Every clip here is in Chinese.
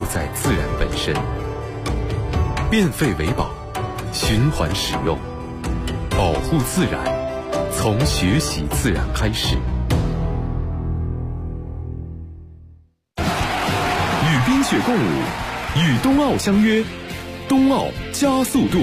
在自然本身。变废为宝，循环使用，保护自然，从学习自然开始。与冰雪共舞，与冬奥相约，冬奥加速度。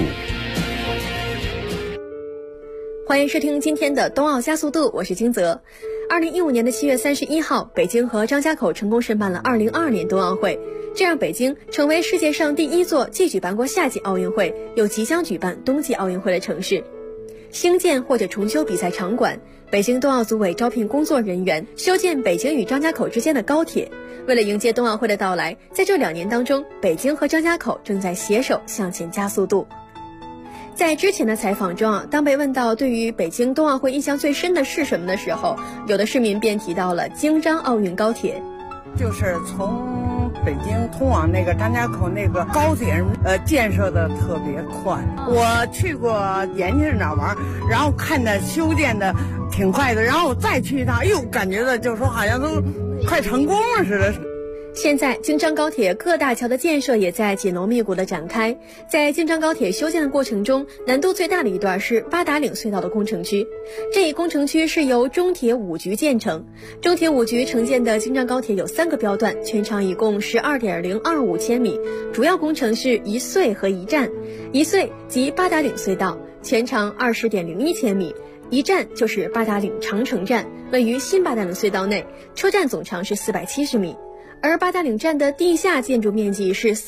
欢迎收听今天的冬奥加速度，我是金泽。2015年的7月31号，北京和张家口成功申办了2022年冬奥会，这让北京成为世界上第一座既举办过夏季奥运会，又即将举办冬季奥运会的城市。兴建或者重修比赛场馆，北京冬奥组委招聘工作人员，修建北京与张家口之间的高铁。为了迎接冬奥会的到来，在这2年当中，北京和张家口正在携手向前加速度。在之前的采访中当被问到对于北京冬奥会印象最深的是什么的时候，有的市民便提到了京张奥运高铁。 就是从北京通往那个张家口那个高铁建设的特别快。我去过延庆那玩，然后看着修建的挺快的，然后我再去一趟，感觉的就是说好像都快成功了似的。 现在京张高铁各大桥的建设也在紧锣密鼓的展开。在京张高铁修建的过程中，难度最大的一段是八达岭隧道的工程区。这一工程区是由中铁5局建成。中铁5局承建的京张高铁有3个标段，全长一共12.025千米。主要工程是一隧和一站。一隧即八达岭隧道，全长20.01千米。一站就是八达岭长城站，位于新八达岭隧道内，车站总长是470米。而八达岭站的地下建筑面积是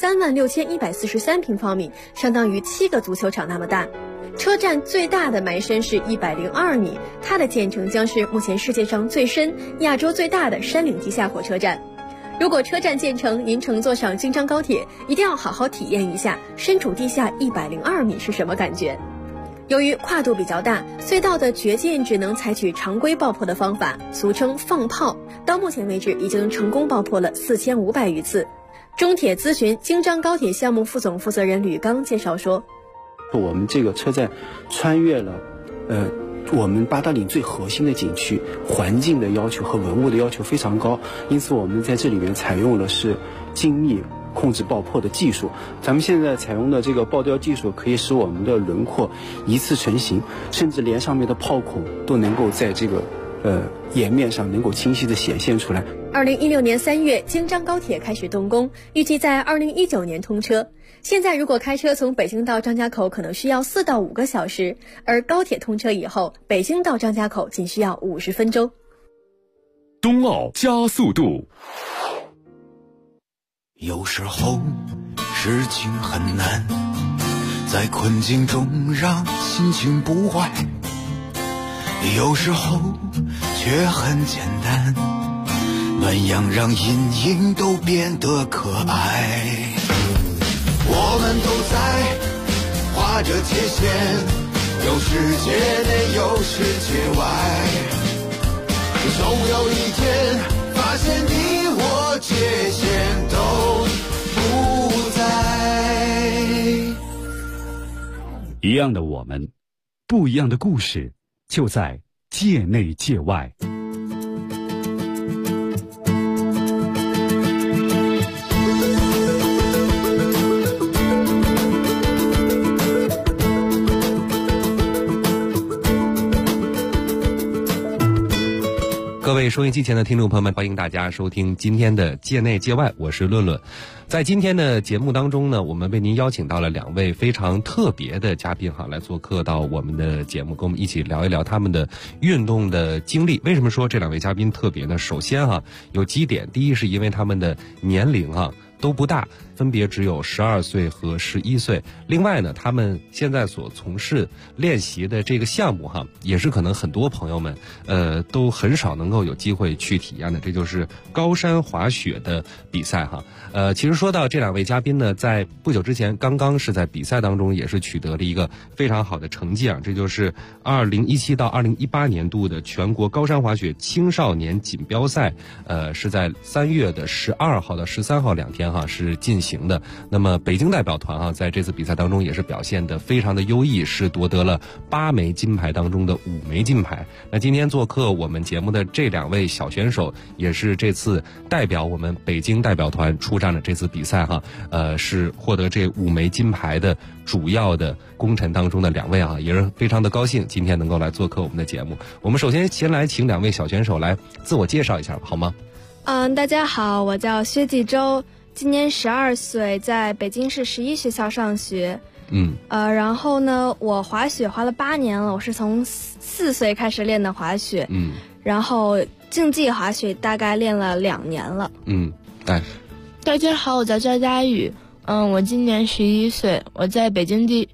36143平方米，相当于7个足球场那么大。车站最大的埋深是102米，它的建成将是目前世界上最深、亚洲最大的山岭地下火车站。如果车站建成，您乘坐上京张高铁，一定要好好体验一下身处地下102米是什么感觉。由于跨度比较大，隧道的掘进只能采取常规爆破的方法，俗称放炮。到目前为止，已经成功爆破了4500余次。中铁咨询京张高铁项目副总负责人吕刚介绍说， 我们这个车站穿越了我们八达岭最核心的景区，环境的要求和文物的要求非常高，因此我们在这里面采用的是精密控制爆破的技术。咱们现在采用的这个爆雕技术可以使我们的轮廓一次成型，甚至连上面的炮孔都能够在这个岩面上能够清晰地显现出来。 2016年3月，京张高铁开始动工，预计在2019年通车。现在如果开车从北京到张家口可能需要4到5个小时，而高铁通车以后，北京到张家口仅需要50分钟。 冬奥加速度。 有时候事情很难，在困境中让心情不坏，有时候却很简单，暖阳让阴影都变得可爱。我们都在画着界限，有世界内有世界外，总有一天发现你我界限都不在。 一样的我们，不一样的故事，就在界内界外。 各位收音机前的听众朋友们，欢迎大家收听今天的界内界外，我是论论。在今天的节目当中呢，我们为您邀请到了2位非常特别的嘉宾来做客到我们的节目，跟我们一起聊一聊他们的运动的经历。为什么说这2位嘉宾特别呢？首先有几点，第一是因为他们的年龄都不大，分别只有12岁和11岁。另外呢，他们现在所从事练习的这个项目也是可能很多朋友们都很少能够有机会去体验的，这就是高山滑雪的比赛其实说到这2位嘉宾呢，在不久之前刚刚是在比赛当中也是取得了一个非常好的成绩这就是2017到2018年度的全国高山滑雪青少年锦标赛是在3月12号到13号2天天哈是进行的。那么北京代表团啊，在这次比赛当中也是表现得非常的优异，是夺得了8枚金牌当中的5枚金牌。那今天做客我们节目的这2位小选手，也是这次代表我们北京代表团出战的这次比赛哈，是获得这5枚金牌的主要的功臣当中的2位啊，也是非常的高兴今天能够来做客我们的节目。我们首先先来请2位小选手来自我介绍一下好吗？ 大家好，我叫薛继周，今年12岁，在北京市11学校上学。然后呢，我滑雪滑了8年了，我是从4岁开始练的滑雪。然后竞技滑雪大概练了2年了。 大家好，我叫赵佳宇，我今年11岁，我在北京第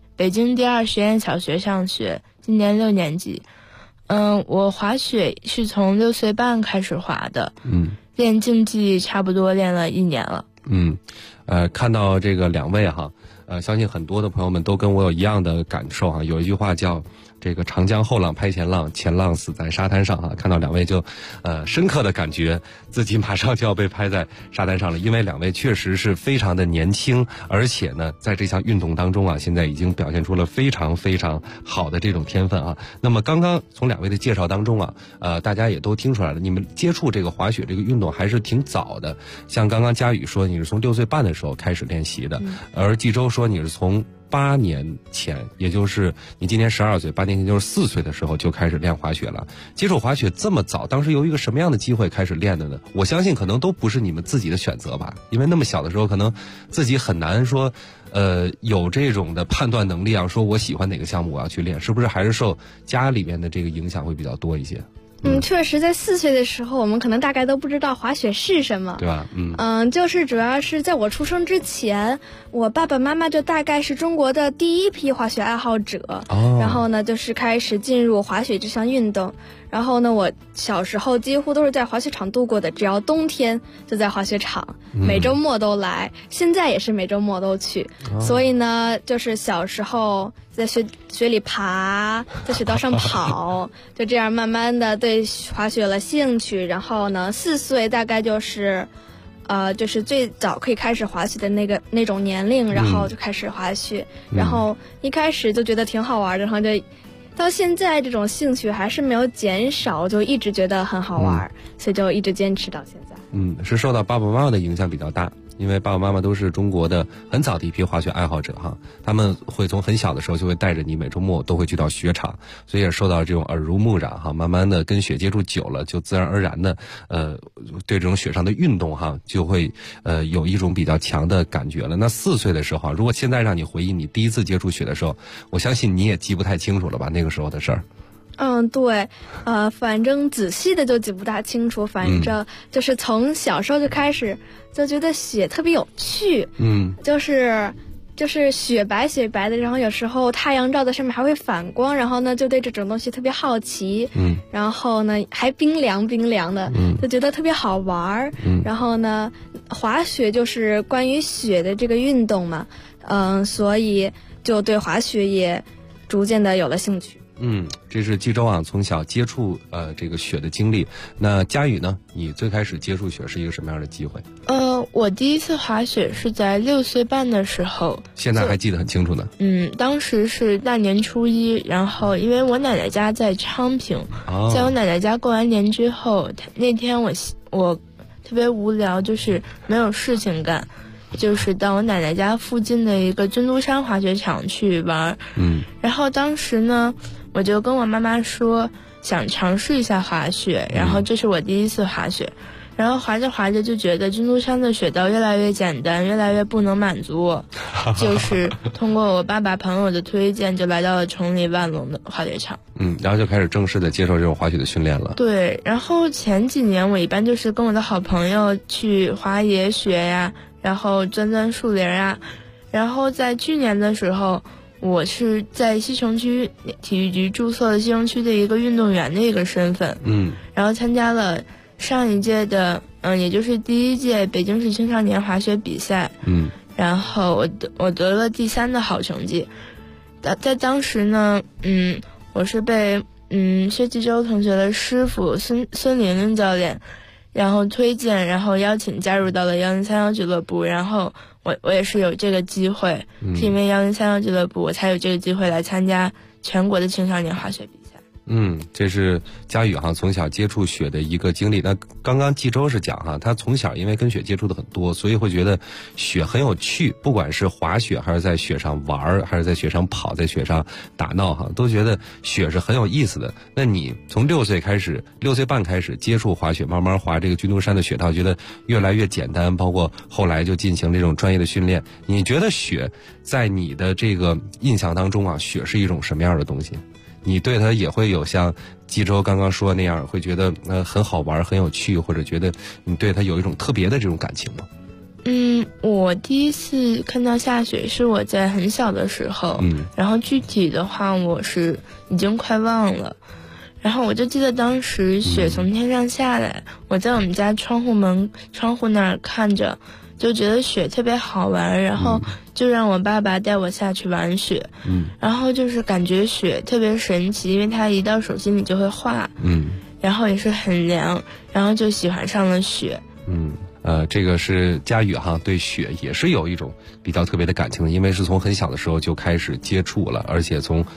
2实验小学上学，今年6年级。我滑雪是从6岁半开始滑的，练竞技差不多练了1年了。 看到这个2位哈，相信很多的朋友们都跟我有一样的感受啊。有一句话叫这个长江后浪拍前浪，前浪死在沙滩上哈。看到2位就深刻的感觉自己马上就要被拍在沙滩上了，因为2位确实是非常的年轻，而且呢在这项运动当中啊，现在已经表现出了非常非常好的这种天分啊。那么刚刚从2位的介绍当中啊，大家也都听出来了，你们接触这个滑雪这个运动还是挺早的。像刚刚佳宇说你是从6岁半的时候开始练习的，而纪周说你是从8年前，也就是你今年12岁，8年前就是4岁的时候就开始练滑雪了。接触滑雪这么早，当时由一个什么样的机会开始练的呢？我相信可能都不是你们自己的选择吧，因为那么小的时候可能自己很难说有这种的判断能力啊，说我喜欢哪个项目我要去练，是不是还是受家里面的这个影响会比较多一些？ 确实，在4岁的时候，我们可能大概都不知道滑雪是什么， 对吧？ 就是主要是在我出生之前，我爸爸妈妈就大概是中国的第一批滑雪爱好者，然后呢，就是开始进入滑雪这项运动。然后呢，我小时候几乎都是在滑雪场度过的，只要冬天就在滑雪场，每周末都来，现在也是每周末都去。所以呢，就是小时候在雪里爬，在雪道上跑，就这样慢慢的对滑雪了兴趣。然后呢，4岁大概就是最早可以开始滑雪的那种年龄，然后就开始滑雪，然后一开始就觉得挺好玩的，然后就到现在这种兴趣还是没有减少，就一直觉得很好玩，所以就一直坚持到现在。 是受到爸爸妈妈的影响比较大，因为爸爸妈妈都是中国的很早的一批滑雪爱好者哈，他们会从很小的时候就会带着你每周末都会去到雪场，所以也受到这种耳濡目染哈，慢慢的跟雪接触久了，就自然而然的对这种雪上的运动哈就会有一种比较强的感觉了。那4岁的时候，如果现在让你回忆你第一次接触雪的时候，我相信你也记不太清楚了吧，那个时候的事儿。 对，反正仔细的就记不大清楚，反正就是从小时候就开始就觉得雪特别有趣，就是雪白的，然后有时候太阳照在上面还会反光，然后呢就对这种东西特别好奇，然后呢还冰凉的，就觉得特别好玩，然后呢滑雪就是关于雪的这个运动嘛，所以就对滑雪也逐渐的有了兴趣。 这是纪周啊从小接触这个雪的经历。那佳宇呢，你最开始接触雪是一个什么样的机会？ 我第一次滑雪是在6岁半的时候， 现在还记得很清楚呢。 当时是大年初一，然后因为我奶奶家在昌平，在我奶奶家过完年之后，那天我特别无聊，就是没有事情干，就是到我奶奶家附近的一个军都山滑雪场去玩。然后当时呢，我就跟我妈妈说想尝试一下滑雪，然后这是我第一次滑雪，然后滑着滑着就觉得军都山的雪道越来越简单，越来越不能满足我，就是通过我爸爸朋友的推荐，就来到了崇礼万隆的滑雪场。 然后就开始正式的接受这种滑雪的训练了。 对，然后前几年我一般就是跟我的好朋友去滑野雪呀，然后钻树林啊，然后在去年的时候，我是在西城区体育局注册了西城区的一个运动员的一个身份，然后参加了上一届的也就是第1届北京市青少年滑雪比赛，然后我得了第3的好成绩。在当时呢，我是被薛继周同学的师傅孙玲玲教练然后推荐，然后邀请加入到了1031俱乐部，然后我也是有这个机会，是因为1031俱乐部我才有这个机会来参加全国的青少年滑雪比赛。 这是佳宇从小接触雪的一个经历。那刚刚纪周是讲他从小因为跟雪接触的很多，所以会觉得雪很有趣，不管是滑雪还是在雪上玩，还是在雪上跑，在雪上打闹都觉得雪是很有意思的。那你从6岁半开始接触滑雪，慢慢滑这个军都山的雪道，觉得越来越简单，包括后来就进行这种专业的训练。你觉得雪在你的这个印象当中雪是一种什么样的东西？你对它也会有像纪周刚刚说那样，会觉得很好玩很有趣，或者觉得你对它有一种特别的这种感情吗？ 我第一次看到下雪是我在很小的时候，然后具体的话我是已经快忘了，然后我就记得当时雪从天上下来，我在我们家窗户那儿看着，就觉得雪特别好玩，然后就让我爸爸带我下去玩雪，然后就是感觉雪特别神奇，因为它一到手心里就会化，然后也是很凉，然后就喜欢上了雪。 这个是佳宇对雪也是有一种比较特别的感情的，因为是从很小的时候就开始接触了，而且从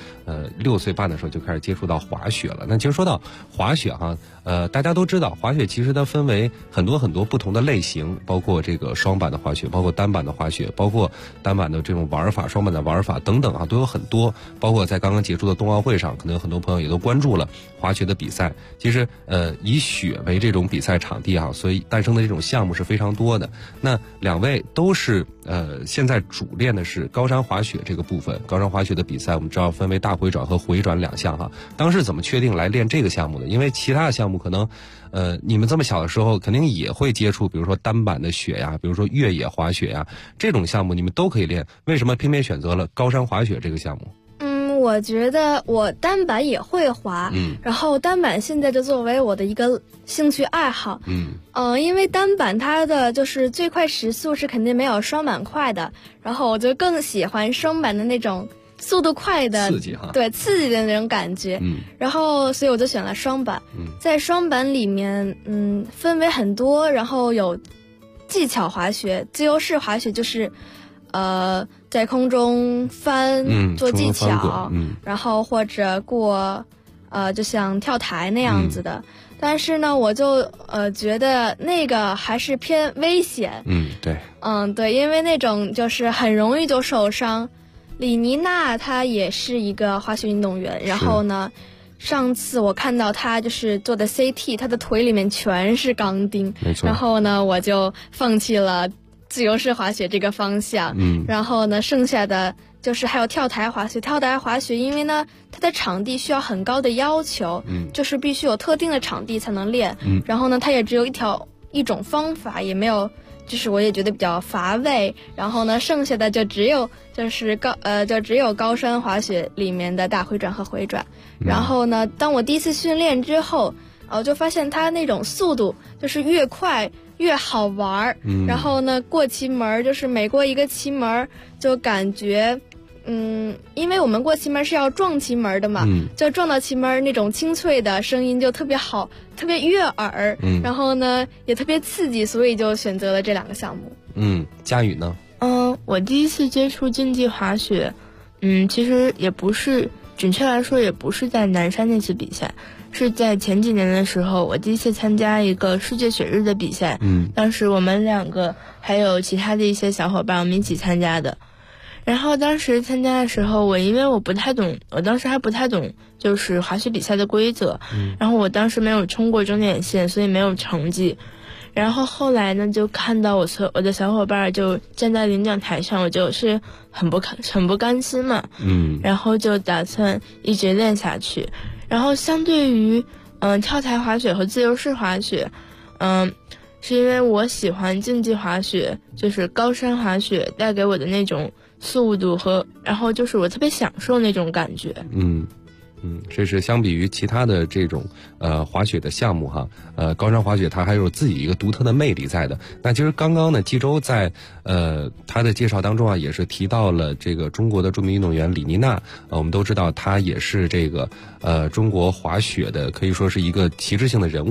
6岁半的时候就开始接触到滑雪了。那其实说到滑雪大家都知道滑雪其实它分为很多很多不同的类型，包括这个双板的滑雪，包括单板的滑雪，包括单板的这种玩法，双板的玩法等等都有很多。包括在刚刚结束的冬奥会上，可能有很多朋友也都关注了滑雪的比赛。其实以雪为这种比赛场地所以诞生的这种项目是非常多的。那两位都是现在主练的是高山滑雪这个部分。高山滑雪的比赛我们知道分为大回转和回转2项当时怎么确定来练这个项目的？因为其他的项目可能你们这么小的时候肯定也会接触，比如说单板的雪呀，比如说越野滑雪呀，这种项目你们都可以练，为什么偏偏选择了高山滑雪这个项目？ 我觉得我单板也会滑，然后单板现在就作为我的一个兴趣爱好，因为单板它的就是最快时速是肯定没有双板快的，然后我就更喜欢双板的那种速度快的刺激对，刺激的那种感觉，然后所以我就选了双板。在双板里面分为很多，然后有技巧滑雪、自由式滑雪，就是在空中翻做技巧，然后或者过就像跳台那样子的。但是呢，我就觉得那个还是偏危险。 对。 对，因为那种就是很容易就受伤。李妮娜她也是一个滑雪运动员，然后呢，上次我看到她就是做的 CT， 她的腿里面全是钢钉， 没错。 然后呢，我就放弃了自由式滑雪这个方向，然后呢，剩下的就是还有跳台滑雪。跳台滑雪，因为呢，它的场地需要很高的要求，就是必须有特定的场地才能练，然后呢，它也只有一种方法，也没有，就是我也觉得比较乏味。然后呢，剩下的就只有高山滑雪里面的大回转和回转。然后呢，当我第一次训练之后，我就发现它那种速度就是越快越好玩，然后呢，过旗门就是每过一个旗门就感觉因为我们过旗门是要撞旗门的嘛，就撞到旗门那种清脆的声音就特别好，特别悦耳，然后呢也特别刺激，所以就选择了这2个项目。 佳宇呢？ 我第一次接触竞技滑雪，其实也不是，准确来说也不是在南山那次比赛，是在前几年的时候，我第一次参加一个世界雪日的比赛，当时我们2个还有其他的一些小伙伴，我们一起参加的。然后当时参加的时候，因为我不太懂，我当时还不太懂就是滑雪比赛的规则，然后我当时没有冲过终点线，所以没有成绩。然后后来呢，就看到我的小伙伴就站在领奖台上，我就是很不甘心嘛，然后就打算一直练下去。然后相对于跳台滑雪和自由式滑雪，是因为我喜欢竞技滑雪，就是高山滑雪带给我的那种速度然后就是我特别享受那种感觉。 这是相比于其他的这种滑雪的项目高山滑雪它还有自己一个独特的魅力在的。那其实刚刚呢，纪周在他的介绍当中也是提到了这个中国的著名运动员李妮娜，我们都知道她也是这个中国滑雪的可以说是一个旗帜性的人物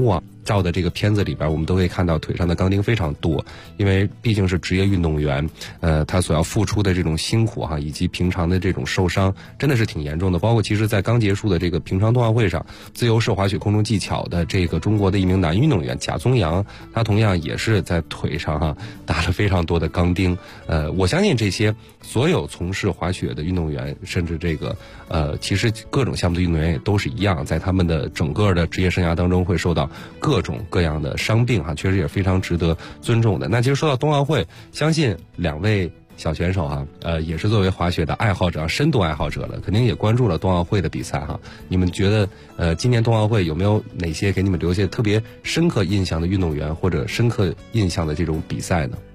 照的这个片子里边，我们都可以看到腿上的钢钉非常多，因为毕竟是职业运动员，他所要付出的这种辛苦哈，以及平常的这种受伤，真的是挺严重的。包括其实在刚结束的这个平昌冬奥会上，自由式滑雪空中技巧的这个中国的一名男运动员贾宗洋，他同样也是在腿上哈打了非常多的钢钉。我相信这些所有从事滑雪的运动员，甚至这个其实各种项目的运动员也都是一样，在他们的整个的职业生涯当中会受到各种各样的伤病哈，确实也非常值得尊重的。那其实说到冬奥会，相信两位小选手哈，也是作为滑雪的爱好者、深度爱好者了，肯定也关注了冬奥会的比赛哈。你们觉得今年冬奥会有没有哪些给你们留下特别深刻印象的运动员或者深刻印象的这种比赛呢？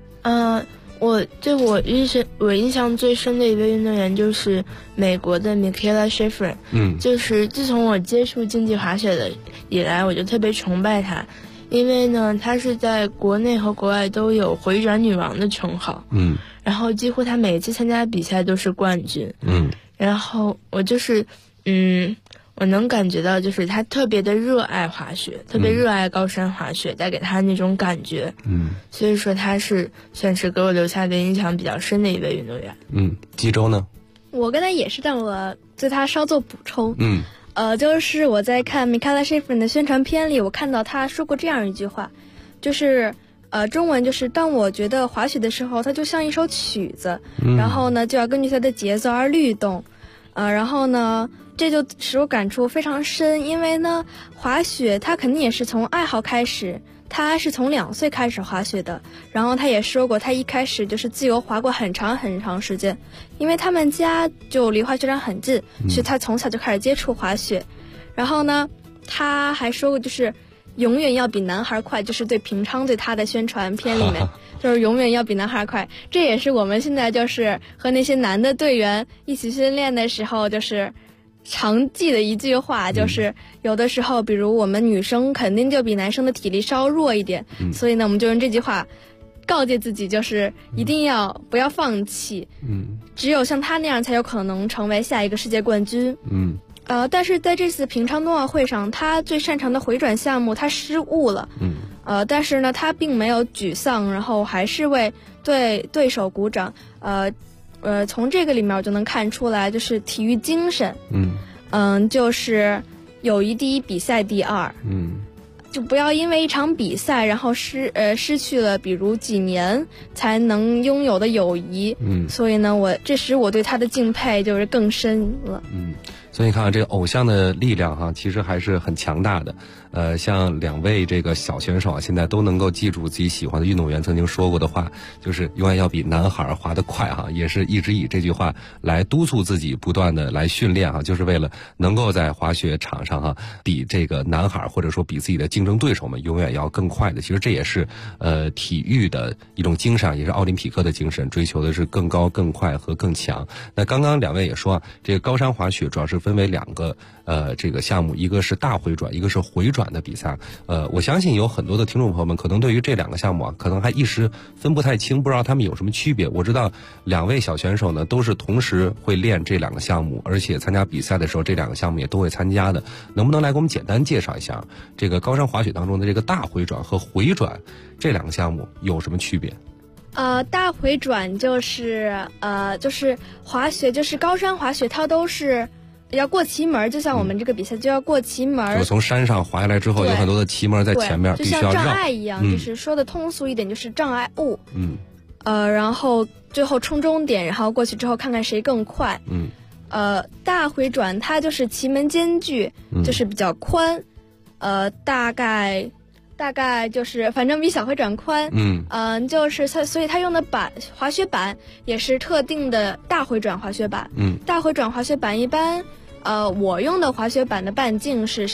我印象最深的一位运动员就是美国的 Mikaela Shiffrin。就是自从我接触竞技滑雪的以来，我就特别崇拜她，因为呢，她是在国内和国外都有回转女王的称号。然后几乎她每一次参加比赛都是冠军。然后我就是我能感觉到，就是他特别的热爱滑雪，特别热爱高山滑雪，带给他那种感觉。所以说他是算是给我留下的印象比较深的一位运动员。 冀州呢？ 我跟他也是，但我对他稍作补充。就是我在看 Mikaela Shiffrin 的宣传片里，我看到他说过这样一句话，就是中文就是当我觉得滑雪的时候，它就像一首曲子，然后呢就要根据它的节奏而律动。然后呢，这就使我感触非常深，因为呢，滑雪它肯定也是从爱好开始，他是从2岁开始滑雪的，然后他也说过，他一开始就是自由滑过很长很长时间，因为他们家就离滑雪场很近，所以他从小就开始接触滑雪。然后呢，他还说过，就是永远要比男孩快，就是对平昌对他的宣传片里面就是永远要比男孩快。这也是我们现在就是和那些男的队员一起训练的时候就是常记的一句话，就是有的时候比如我们女生肯定就比男生的体力稍弱一点，所以呢我们就用这句话告诫自己，就是一定要不要放弃，只有像他那样才有可能成为下一个世界冠军。但是在这次平昌冬奥会上，他最擅长的回转项目他失误了，但是呢他并没有沮丧，然后还是为对手鼓掌。从这个里面我就能看出来，就是体育精神，就是友谊第一，比赛第二，就不要因为一场比赛然后失去了比如几年才能拥有的友谊。所以呢这使我对他的敬佩就是更深了。 所以你看这个偶像的力量哈，其实还是很强大的。像两位这个小选手啊，现在都能够记住自己喜欢的运动员曾经说过的话，就是永远要比男孩滑得快哈，也是一直以这句话来督促自己不断的来训练哈，就是为了能够在滑雪场上哈比这个男孩或者说比自己的竞争对手们永远要更快的。其实这也是体育的一种精神，也是奥林匹克的精神，追求的是更高、更快和更强。那刚刚两位也说，这个高山滑雪主要是分为2个这个项目，一个是大回转，一个是回转的比赛。我相信有很多的听众朋友们可能对于这2个项目啊，可能还一时分不太清，不知道他们有什么区别。我知道两位小选手呢都是同时会练这2个项目，而且参加比赛的时候这2个项目也都会参加的。能不能来给我们简单介绍一下这个高山滑雪当中的这个大回转和回转这2个项目有什么区别？ 大回转就是滑雪，就是高山滑雪，它都是要过旗门，就像我们这个比赛就要过旗门。 就从山上滑下来之后，有很多的旗门在前面，必须要绕。 就像障碍一样，就是说的通俗一点，就是障碍物。然后最后冲终点，然后过去之后看看谁更快。大回转它就是旗门间距，就是比较宽，大概就是反正比小回转宽。就是所以它用的滑雪板也是特定的大回转滑雪板。大回转滑雪板一般我用的滑雪板的半径是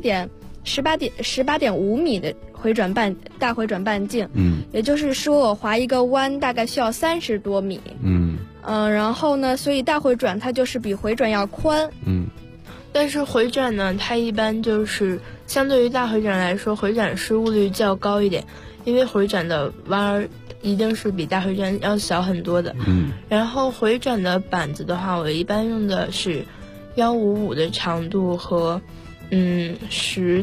18.5米的大回转半径。也就是说我滑一个弯大概需要30多米。然后呢，所以大回转它就是比回转要宽。 但是回转呢，它一般就是相对于大回转来说，回转失误率较高一点，因为回转的弯儿一定是比大回转要小很多的。然后回转的板子的话，我一般用的是155的长度和10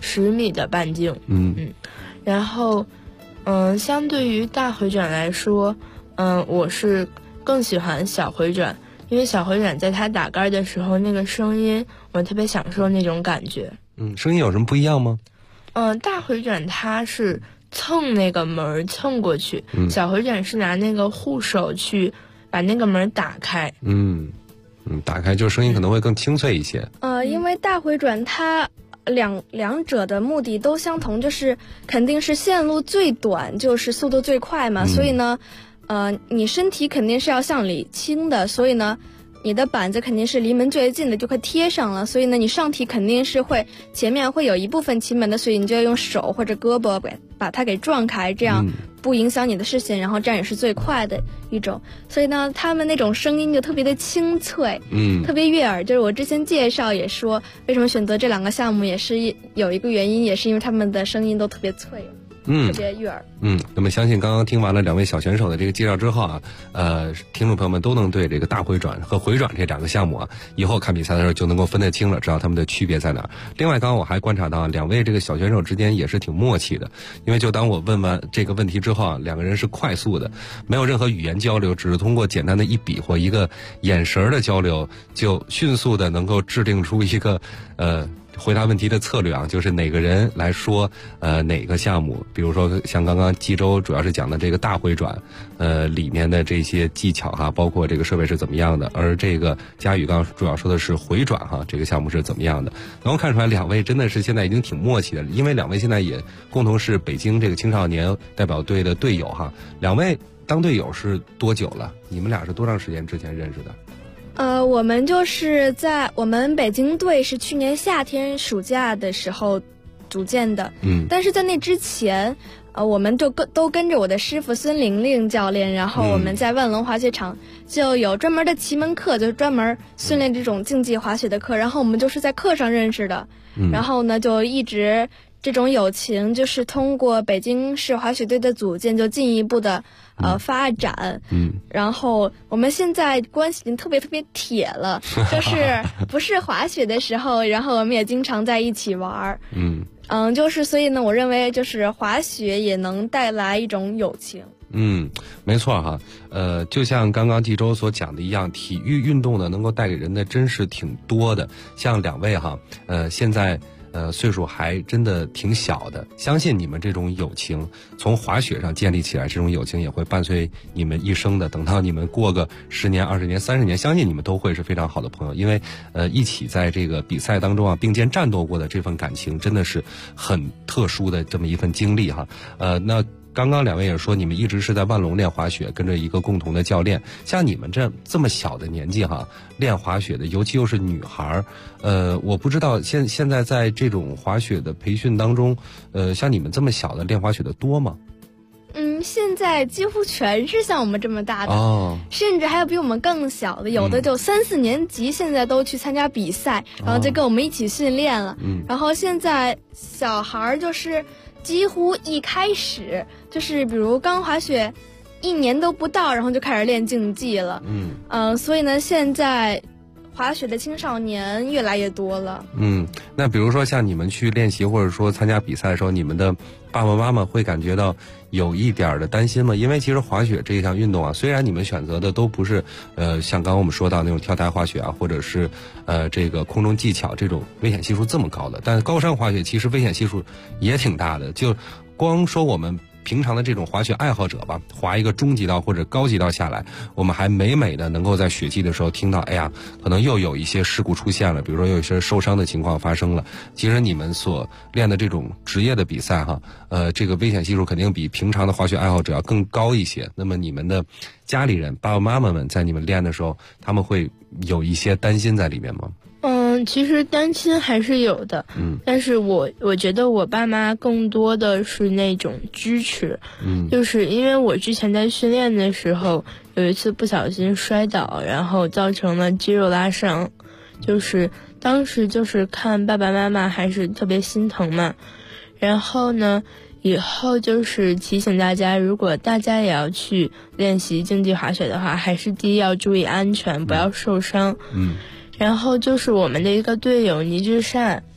10米的半径。然后相对于大回转来说，我是更喜欢小回转，因为小回转在它打杆的时候那个声音我特别享受那种感觉。 声音有什么不一样吗？ 大回转它是蹭那个门蹭过去，小回转是拿那个护手去把那个门打开。 打开就声音可能会更清脆一些。 因为大回转它两者的目的都相同，就是肯定是线路最短，就是速度最快嘛。所以呢，你身体肯定是要向里倾的，所以呢，你的板子肯定是离门最近的，就快贴上了。所以呢，你上体肯定是会前面会有一部分骑门的，所以你就要用手或者胳膊把它给撞开，这样不影响你的视线，然后这样也是最快的一种。所以呢，他们那种声音就特别的清脆，特别悦耳。就是我之前介绍也说，为什么选择这2个项目，也是有一个原因，也是因为他们的声音都特别脆。特别悦耳。 那么相信刚刚听完了2位小选手的这个介绍之后啊，听众朋友们都能对这个大回转和回转这2个项目啊，以后看比赛的时候就能够分得清了，知道他们的区别在哪儿。另外，刚刚我还观察到2位这个小选手之间也是挺默契的，因为就当我问完这个问题之后啊，2个人是快速的，没有任何语言交流，只是通过简单的一笔或一个眼神的交流，就迅速的能够制定出一个回答问题的策略啊，就是哪个人来说哪个项目，比如说像刚刚冀州主要是讲的这个大回转里面的这些技巧哈，包括这个设备是怎么样的，而这个佳宇刚刚主要说的是回转哈，这个项目是怎么样的。能够看出来2位真的是现在已经挺默契的，因为2位现在也共同是北京这个青少年代表队的队友哈。2位当队友是多久了？你们俩是多长时间之前认识的？ 我们就是在我们北京队是去年夏天暑假的时候组建的，但是在那之前，我们就都跟着我的师傅孙玲玲教练，然后我们在万隆滑雪场就有专门的骑门课，就是专门训练这种竞技滑雪的课，然后我们就是在课上认识的，然后呢就一直这种友情就是通过北京市滑雪队的组建就进一步的发展，然后我们现在关系已经特别特别铁了，就是不是滑雪的时候，然后我们也经常在一起玩，就是所以呢，我认为就是滑雪也能带来一种友情。 没错哈，就像刚刚冀州所讲的一样，体育运动呢能够带给人的真是挺多的。像2位哈，现在岁数还真的挺小的，相信你们这种友情从滑雪上建立起来，这种友情也会伴随你们一生的。等到你们过个10年、20年、30年，相信你们都会是非常好的朋友，因为一起在这个比赛当中啊并肩战斗过的这份感情，真的是很特殊的这么一份经历哈。那刚刚2位也说，你们一直是在万隆练滑雪，跟着一个共同的教练。像你们这么小的年纪哈，练滑雪的，尤其又是女孩我不知道现在在这种滑雪的培训当中，像你们这么小的练滑雪的多吗？ 现在几乎全是像我们这么大的，甚至还有比我们更小的，有的就3、4年级，现在都去参加比赛，然后就跟我们一起训练了。然后现在小孩就是几乎一开始就是比如刚滑雪1年都不到，然后就开始练竞技了。所以呢，现在滑雪的青少年越来越多了。 那比如说像你们去练习或者说参加比赛的时候，你们的爸爸妈妈会感觉到有一点的担心吗？因为其实滑雪这一项运动啊，虽然你们选择的都不是像刚刚我们说到那种跳台滑雪啊，或者是这个空中技巧这种危险系数这么高的，但高山滑雪其实危险系数也挺大的。就光说我们平常的这种滑雪爱好者吧，滑一个中级道或者高级道下来，我们还每的能够在雪季的时候听到，哎呀，可能又有一些事故出现了，比如说有一些受伤的情况发生了。其实你们所练的这种职业的比赛哈，这个危险系数肯定比平常的滑雪爱好者要更高一些。那么你们的家里人爸爸妈妈们在你们练的时候，他们会有一些担心在里面吗？ 其实担心还是有的，但是我觉得我爸妈更多的是那种支持，就是因为我之前在训练的时候有一次不小心摔倒，然后造成了肌肉拉伤，就是当时就是看爸爸妈妈还是特别心疼嘛，然后呢以后就是提醒大家，如果大家也要去练习竞技滑雪的话，还是第一要注意安全，不要受伤。然后就是我们的一个队友倪志善，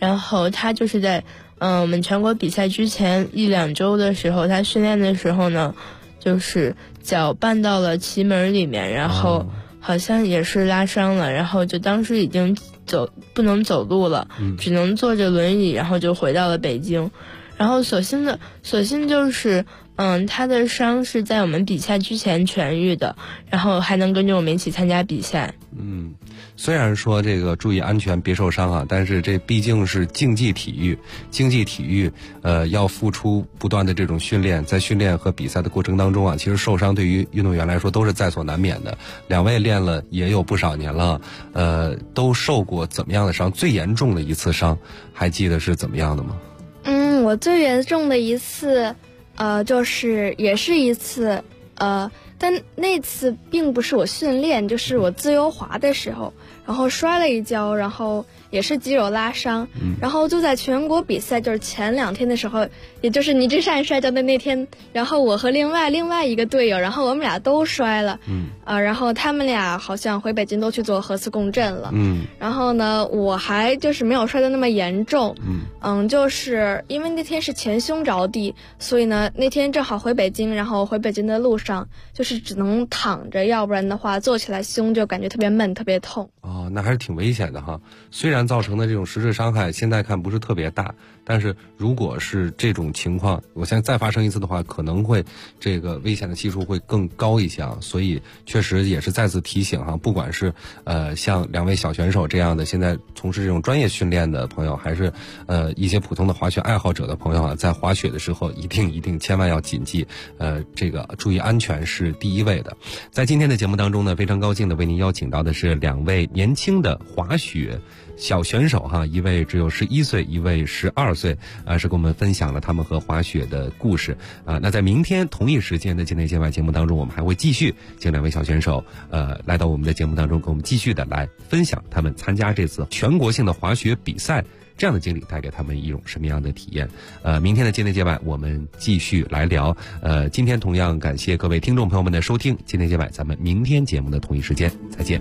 然后他就是在我们全国比赛之前1-2周的时候，他训练的时候呢，就是脚绊到了旗门里面，然后好像也是拉伤了，然后就当时已经不能走路了，只能坐着轮椅，然后就回到了北京。然后所幸就是他的伤是在我们比赛之前痊愈的，然后还能跟着我们一起参加比赛。 虽然说这个注意安全别受伤啊，但是这毕竟是竞技体育，要付出不断的这种训练，在训练和比赛的过程当中啊，其实受伤对于运动员来说都是在所难免的。两位练了也有不少年了，都受过怎么样的伤？最严重的一次伤还记得是怎么样的吗？ 我最严重的一次就是也是一次但那次并不是我训练，就是我自由滑的时候，然后摔了一跤，然后也是肌肉拉伤，然后就在全国比赛就是前2天的时候，也就是倪之善摔跤的那天，然后我和另外一个队友，然后我们俩都摔了，然后他们俩好像回北京都去做核磁共振了，然后呢我还就是没有摔得那么严重，就是因为那天是前胸着地，所以呢那天正好回北京，然后回北京的路上就是只能躺着，要不然的话坐起来胸就感觉特别闷特别痛。 那还是挺危险的哈。虽然造成的这种实质伤害现在看不是特别大，但是如果是这种情况，我现在再发生一次的话，可能会这个危险的系数会更高一些啊。所以确实也是再次提醒哈，不管是像2位小选手这样的现在从事这种专业训练的朋友，还是一些普通的滑雪爱好者的朋友啊，在滑雪的时候一定千万要谨记，这个注意安全是第一位的。在今天的节目当中呢，非常高兴的为您邀请到的是2位年轻的滑雪小选手哈，一位只有11岁，一位12岁，是跟我们分享了他们和滑雪的故事啊。那在明天同一时间的境内界外节目当中，我们还会继续请2位小选手来到我们的节目当中，跟我们继续的来分享他们参加这次全国性的滑雪比赛这样的经历带给他们一种什么样的体验。明天的境内界外我们继续来聊。今天同样感谢各位听众朋友们的收听，境内界外咱们明天节目的同一时间再见。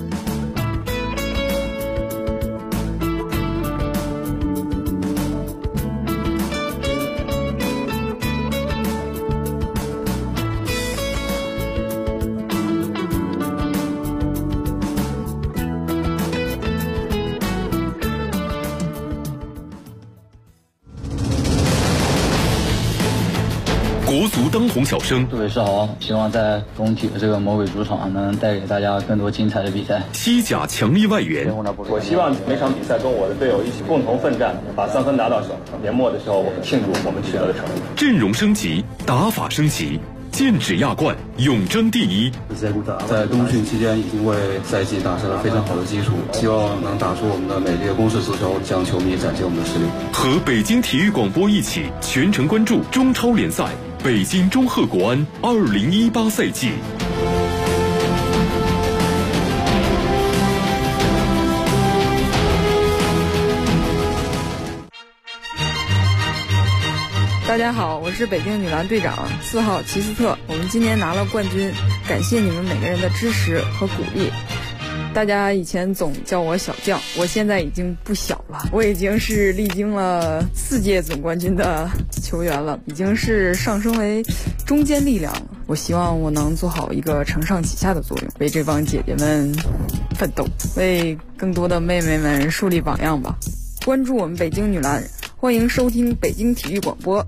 国足当红小生， 各位是好，希望在工体的这个魔鬼主场能带给大家更多精彩的比赛。 西甲强力外援， 我希望每场比赛跟我的队友一起共同奋战，把3分拿到手。年末的时候，我们庆祝我们取得的成绩。 阵容升级，打法升级，剑指亚冠，永争第一。 在冬训期间已经为赛季打下了非常好的基础，希望能打出我们的美丽的攻势足球，向球迷展现我们的实力。 和北京体育广播一起全程关注中超联赛北京中赫国安2018赛季。 大家好，我是北京女篮队长4号齐斯特，我们今年拿了冠军，感谢你们每个人的支持和鼓励。大家以前总叫我小将，我现在已经不小了，我已经是历经了4届总冠军的球员了，已经是上升为中坚力量了。我希望我能做好一个承上启下的作用，为这帮姐姐们奋斗，为更多的妹妹们树立榜样吧。关注我们北京女篮，欢迎收听北京体育广播。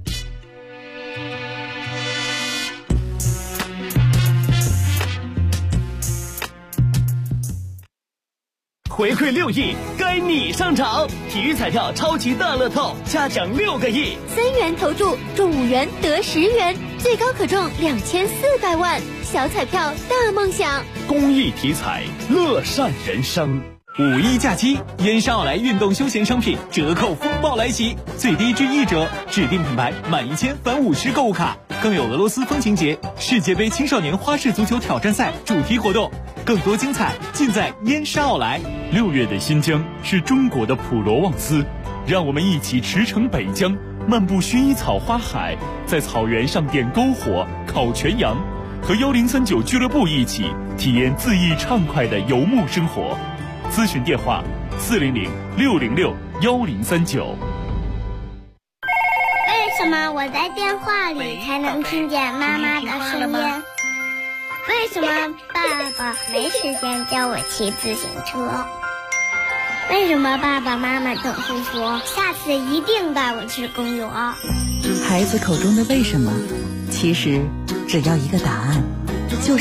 回馈6亿，该你上场！体育彩票超级大乐透，嘉奖6个亿 ，3元投注中5元得10元，最高可中2400万，小彩票大梦想。 公益体彩，乐善人生。5·1假期，烟沙奥莱运动休闲商品折扣风暴来袭，最低至1折，指定品牌满1000返50购物卡，更有俄罗斯风情节、世界杯青少年花式足球挑战赛主题活动，更多精彩尽在烟沙奥莱。6月的新疆是中国的普罗旺斯，让我们一起驰骋北疆，漫步薰衣草花海，在草原上点篝火、烤全羊，和1039俱乐部一起体验恣意畅快的游牧生活。咨询电话 400-606-1039。 为什么我在电话里才能听见妈妈的声音？为什么爸爸没时间教我骑自行车？为什么爸爸妈妈总是说下次一定带我去公园？ 孩子口中的为什么，其实只要一个答案，就是